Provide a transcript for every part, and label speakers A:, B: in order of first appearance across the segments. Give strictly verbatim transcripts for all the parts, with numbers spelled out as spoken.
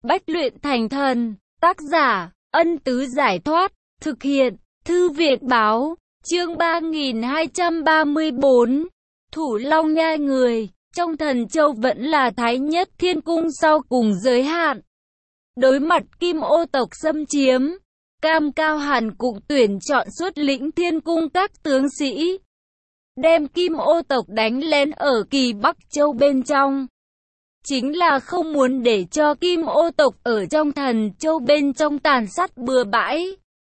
A: Bách luyện thành thần, tác giả, Ân Tứ Giải Thoát, thực hiện, Thư Việt Báo, chương ba nghìn hai trăm ba mươi bốn, Thủ Long Nhai người, trong Thần Châu vẫn là Thái Nhất Thiên Cung sau cùng giới hạn. Đối mặt Kim Ô tộc xâm chiếm, Cam Cao Hàn cũng tuyển chọn xuất lĩnh Thiên Cung các tướng sĩ, đem Kim Ô tộc đánh lén ở Kỳ Bắc Châu bên trong. Chính là không muốn để cho Kim Ô tộc ở trong Thần Châu bên trong tàn sát bừa bãi.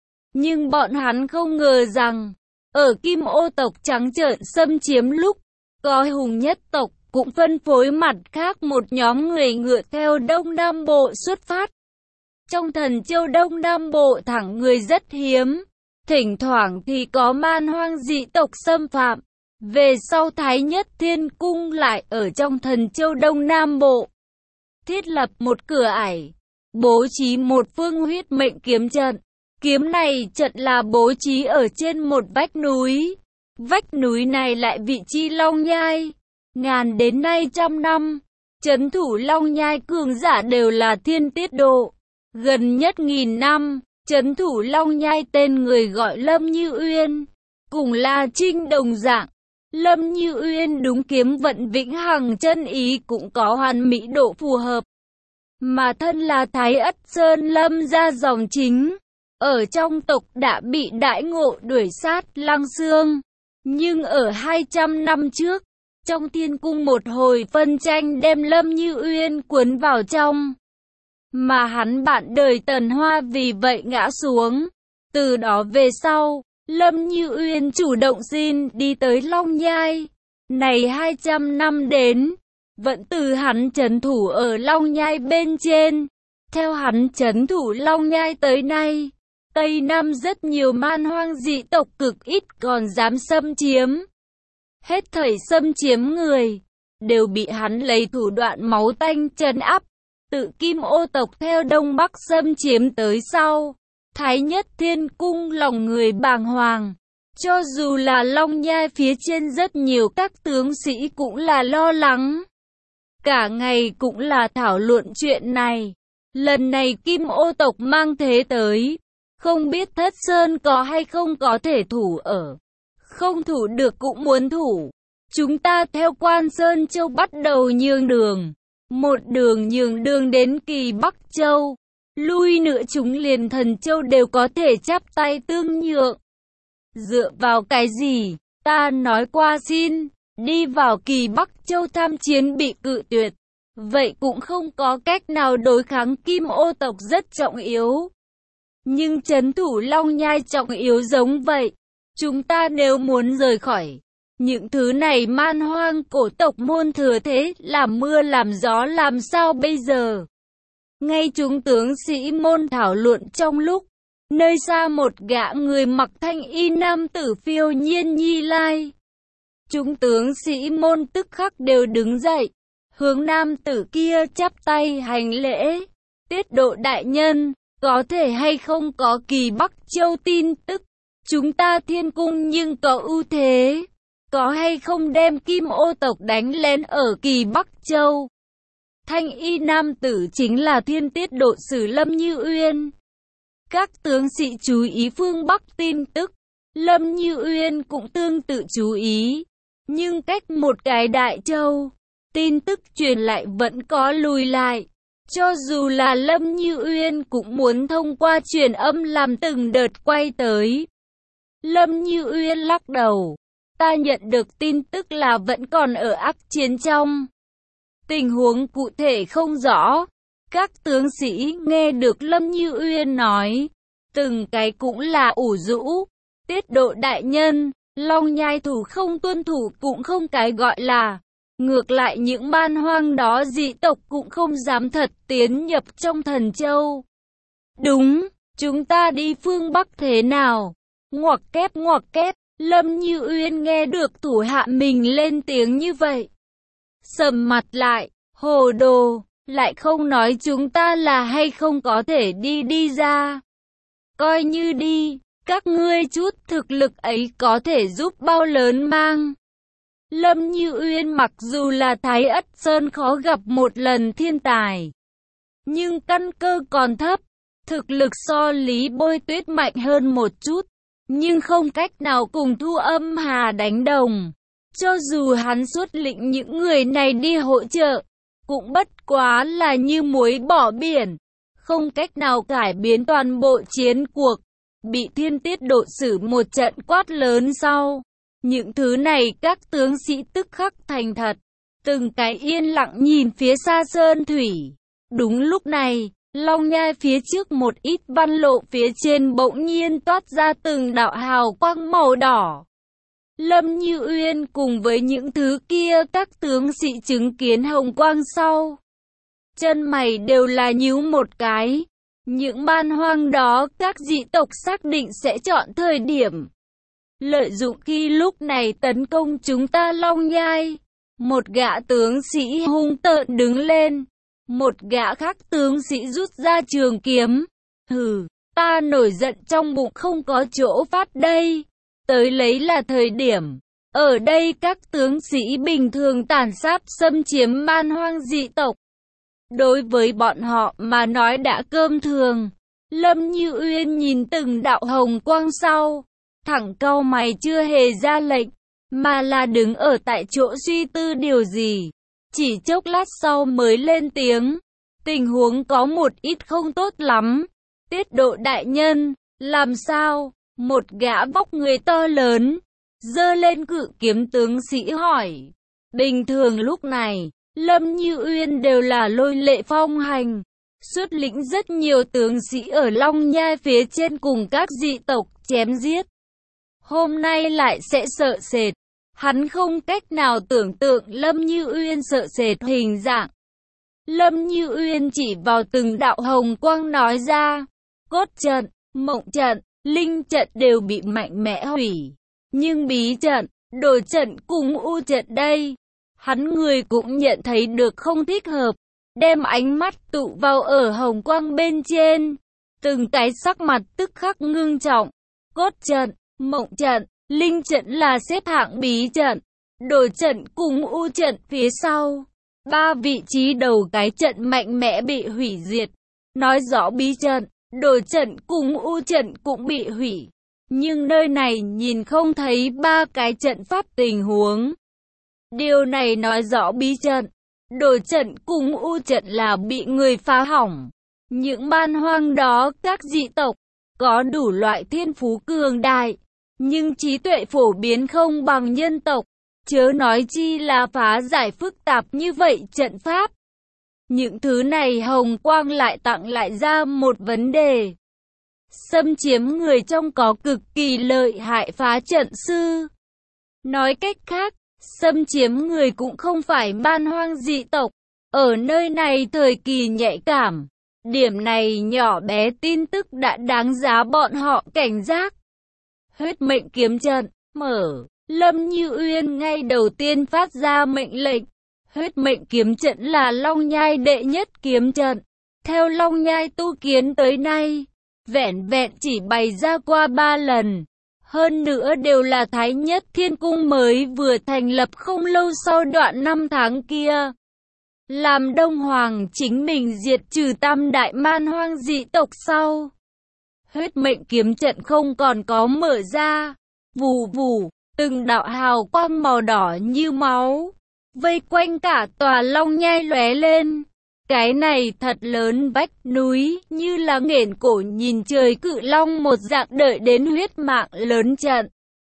A: Nhưng bọn hắn không ngờ rằng, ở Kim Ô tộc trắng trợn xâm chiếm lúc, có Hùng Nhất tộc cũng phân phối mặt khác một nhóm người ngựa theo Đông Nam Bộ xuất phát. Trong Thần Châu Đông Nam Bộ thẳng người rất hiếm, thỉnh thoảng thì có man hoang dị tộc xâm phạm. Về sau Thái Nhất Thiên Cung lại ở trong Thần Châu Đông Nam Bộ thiết lập một cửa ải, bố trí một phương huyết mệnh kiếm trận. Kiếm này trận là bố trí ở trên một vách núi. Vách núi này lại vị chi Long Nhai. Ngàn đến nay trăm năm, trấn thủ Long Nhai cường giả đều là Thiên Tiết Độ. Gần nhất nghìn năm, trấn thủ Long Nhai tên người gọi Lâm Như Uyên, cùng La Trinh đồng dạng. Lâm Như Uyên đúng kiếm vận vĩnh hằng chân ý cũng có hoàn mỹ độ phù hợp. Mà thân là Thái Ất Sơn Lâm gia dòng chính, ở trong tộc đã bị đại ngộ đuổi sát Lăng Xương. Nhưng ở hai trăm năm trước, trong Thiên Cung một hồi phân tranh đem Lâm Như Uyên cuốn vào trong. Mà hắn bạn đời Tần Hoa vì vậy ngã xuống. Từ đó về sau, Lâm Như Uyên chủ động xin đi tới Long Nhai. Này hai trăm năm đến, vẫn từ hắn trấn thủ ở Long Nhai bên trên. Theo hắn trấn thủ Long Nhai tới nay, Tây Nam rất nhiều man hoang dị tộc cực ít còn dám xâm chiếm. Hết thảy xâm chiếm người, đều bị hắn lấy thủ đoạn máu tanh trấn áp. Tự Kim Ô tộc theo Đông Bắc xâm chiếm tới sau, Thái Nhất Thiên Cung lòng người bàng hoàng. Cho dù là Long Nhai phía trên rất nhiều các tướng sĩ cũng là lo lắng. Cả ngày cũng là thảo luận chuyện này. Lần này Kim Ô tộc mang thế tới, không biết Thất Sơn có hay không có thể thủ ở. Không thủ được cũng muốn thủ. Chúng ta theo Quan Sơn Châu bắt đầu nhường đường. Một đường nhường đường đến Kỳ Bắc Châu. Lui nữa chúng liền Thần Châu đều có thể chắp tay tương nhượng. Dựa vào cái gì? Ta nói qua xin, đi vào Kỳ Bắc Châu tham chiến bị cự tuyệt. Vậy cũng không có cách nào đối kháng Kim Ô tộc rất trọng yếu. Nhưng trấn thủ Long Nhai trọng yếu giống vậy. Chúng ta nếu muốn rời khỏi những thứ này man hoang cổ tộc môn thừa thế làm mưa làm gió làm sao bây giờ? Ngay chúng tướng sĩ môn thảo luận trong lúc, nơi xa một gã người mặc thanh y nam tử phiêu nhiên nhi lai. Chúng tướng sĩ môn tức khắc đều đứng dậy, hướng nam tử kia chắp tay hành lễ. Tiết Độ đại nhân, có thể hay không có Kỳ Bắc Châu tin tức? Chúng ta Thiên Cung nhưng có ưu thế. Có hay không đem Kim Ô tộc đánh lén ở Kỳ Bắc Châu? Thanh y nam tử chính là Thiên Tiết Độ sử Lâm Như Uyên. Các tướng sĩ chú ý phương Bắc tin tức, Lâm Như Uyên cũng tương tự chú ý. Nhưng cách một cái đại châu, tin tức truyền lại vẫn có lùi lại. Cho dù là Lâm Như Uyên cũng muốn thông qua truyền âm làm từng đợt quay tới. Lâm Như Uyên lắc đầu. Ta nhận được tin tức là vẫn còn ở ác chiến trong. Tình huống cụ thể không rõ. Các tướng sĩ nghe được Lâm Như Uyên nói, từng cái cũng là ủ rũ. Tiết Độ đại nhân, Long Nhai thủ không tuân thủ cũng không cái gọi là. Ngược lại những man hoang đó dị tộc cũng không dám thật tiến nhập trong Thần Châu. Đúng, chúng ta đi phương Bắc thế nào? Ngoặc kép ngoặc kép. Lâm Như Uyên nghe được thủ hạ mình lên tiếng như vậy, sầm mặt lại, hồ đồ, lại không nói chúng ta là hay không có thể đi đi ra. Coi như đi, các ngươi chút thực lực ấy có thể giúp bao lớn mang. Lâm Như Uyên mặc dù là Thái Ất Sơn khó gặp một lần thiên tài, nhưng căn cơ còn thấp. Thực lực so Lý Bôi Tuyết mạnh hơn một chút, nhưng không cách nào cùng Thu Âm Hà đánh đồng. Cho dù hắn xuất lĩnh những người này đi hỗ trợ, cũng bất quá là như muối bỏ biển, không cách nào cải biến toàn bộ chiến cuộc. Bị Thiên Tiết Độ Sử một trận quát lớn sau, những thứ này các tướng sĩ tức khắc thành thật, từng cái yên lặng nhìn phía xa sơn thủy. Đúng lúc này, Long Nhai phía trước một ít văn lộ phía trên bỗng nhiên toát ra từng đạo hào quang màu đỏ. Lâm Như Uyên cùng với những thứ kia các tướng sĩ chứng kiến hồng quang sau, chân mày đều là nhíu một cái. Những man hoang đó các dị tộc xác định sẽ chọn thời điểm lợi dụng khi lúc này tấn công chúng ta Long Nhai. Một gã tướng sĩ hung tợn đứng lên, một gã khác tướng sĩ rút ra trường kiếm. Hừ, ta nổi giận trong bụng không có chỗ phát đây, tới lấy là thời điểm. Ở đây các tướng sĩ bình thường tàn sát xâm chiếm man hoang dị tộc, đối với bọn họ mà nói đã cơm thường. Lâm Như Uyên nhìn từng đạo hồng quang sau, thẳng cau mày chưa hề ra lệnh, mà là đứng ở tại chỗ suy tư điều gì. Chỉ chốc lát sau mới lên tiếng, tình huống có một ít không tốt lắm. Tiết Độ đại nhân, làm sao? Một gã vóc người to lớn, giơ lên cự kiếm tướng sĩ hỏi. Bình thường lúc này, Lâm Như Uyên đều là lôi lệ phong hành, xuất lĩnh rất nhiều tướng sĩ ở Long Nhai phía trên cùng các dị tộc chém giết. Hôm nay lại sẽ sợ sệt. Hắn không cách nào tưởng tượng Lâm Như Uyên sợ sệt hình dạng. Lâm Như Uyên chỉ vào từng đạo hồng quang nói ra, cốt trận, mộng trận, linh trận đều bị mạnh mẽ hủy. Nhưng bí trận, đồ trận cùng u trận đây, hắn người cũng nhận thấy được không thích hợp, đem ánh mắt tụ vào ở hồng quang bên trên. Từng cái sắc mặt tức khắc ngưng trọng. Cốt trận, mộng trận, linh trận là xếp hạng bí trận, đồ trận cùng u trận phía sau. Ba vị trí đầu cái trận mạnh mẽ bị hủy diệt, nói rõ bí trận, đồ trận cùng u trận cũng bị hủy. Nhưng nơi này nhìn không thấy ba cái trận pháp tình huống. Điều này nói rõ bí trận, đồ trận cùng u trận là bị người phá hỏng. Những man hoang đó các dị tộc có đủ loại thiên phú cường đại, nhưng trí tuệ phổ biến không bằng nhân tộc, chớ nói chi là phá giải phức tạp như vậy trận pháp. Những thứ này hồng quang lại tặng lại ra một vấn đề. Xâm chiếm người trong có cực kỳ lợi hại phá trận sư. Nói cách khác, xâm chiếm người cũng không phải man hoang dị tộc. Ở nơi này thời kỳ nhạy cảm, điểm này nhỏ bé tin tức đã đáng giá bọn họ cảnh giác. Huyết mệnh kiếm trận, mở. Lâm Như Uyên ngay đầu tiên phát ra mệnh lệnh. Huyết mệnh kiếm trận là Long Nhai đệ nhất kiếm trận. Theo Long Nhai tu kiến tới nay, vẹn vẹn chỉ bày ra qua ba lần. Hơn nữa đều là Thái Nhất Thiên Cung mới vừa thành lập không lâu sau đoạn năm tháng kia. Làm Đông Hoàng chính mình diệt trừ tam đại man hoang dị tộc sau. Huyết mệnh kiếm trận không còn có mở ra. Vù vù, từng đạo hào quang màu đỏ như máu, vây quanh cả tòa Long Nhai lóe lên. Cái này thật lớn vách núi, như là nghển cổ nhìn trời cự long một dạng đợi đến huyết mạng lớn trận.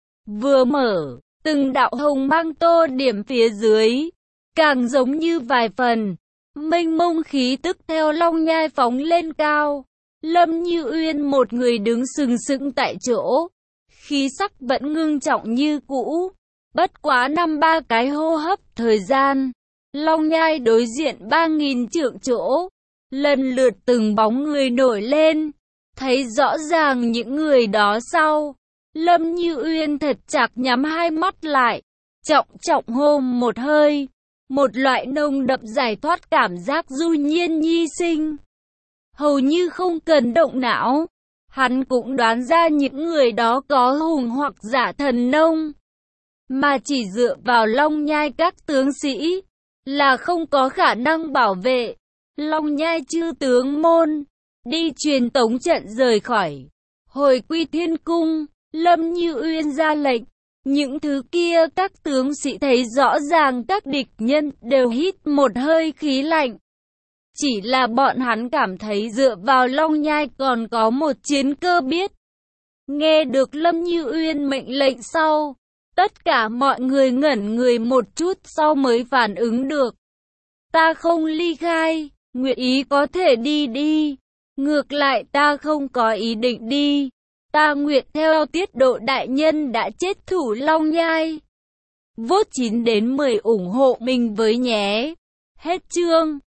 A: Vừa mở, từng đạo hồng mang tô điểm phía dưới, càng giống như vài phần, mênh mông khí tức theo Long Nhai phóng lên cao. Lâm Như Uyên một người đứng sừng sững tại chỗ, khí sắc vẫn ngưng trọng như cũ. Bất quá năm ba cái hô hấp thời gian, Long Nhai đối diện ba nghìn trượng chỗ, lần lượt từng bóng người nổi lên, thấy rõ ràng những người đó sau. Lâm Như Uyên thật chặt nhắm hai mắt lại, trọng trọng hô một hơi, một loại nồng đậm giải thoát cảm giác du nhiên nhi sinh. Hầu như không cần động não, hắn cũng đoán ra những người đó có hùng hoặc giả thần nông, mà chỉ dựa vào Long Nhai các tướng sĩ là không có khả năng bảo vệ. Long Nhai chư tướng môn, đi truyền tống trận rời khỏi. Hồi quy thiên cung, Lâm Như Uyên ra lệnh. Những thứ kia các tướng sĩ thấy rõ ràng các địch nhân đều hít một hơi khí lạnh. Chỉ là bọn hắn cảm thấy dựa vào Long Nhai còn có một chiến cơ biết. Nghe được Lâm Như Uyên mệnh lệnh sau, tất cả mọi người ngẩn người một chút sau mới phản ứng được. Ta không ly khai, nguyện ý có thể đi đi. Ngược lại ta không có ý định đi. Ta nguyện theo tiết độ đại nhân đã chết thủ Long Nhai. Vote chín đến mười ủng hộ mình với nhé. Hết chương.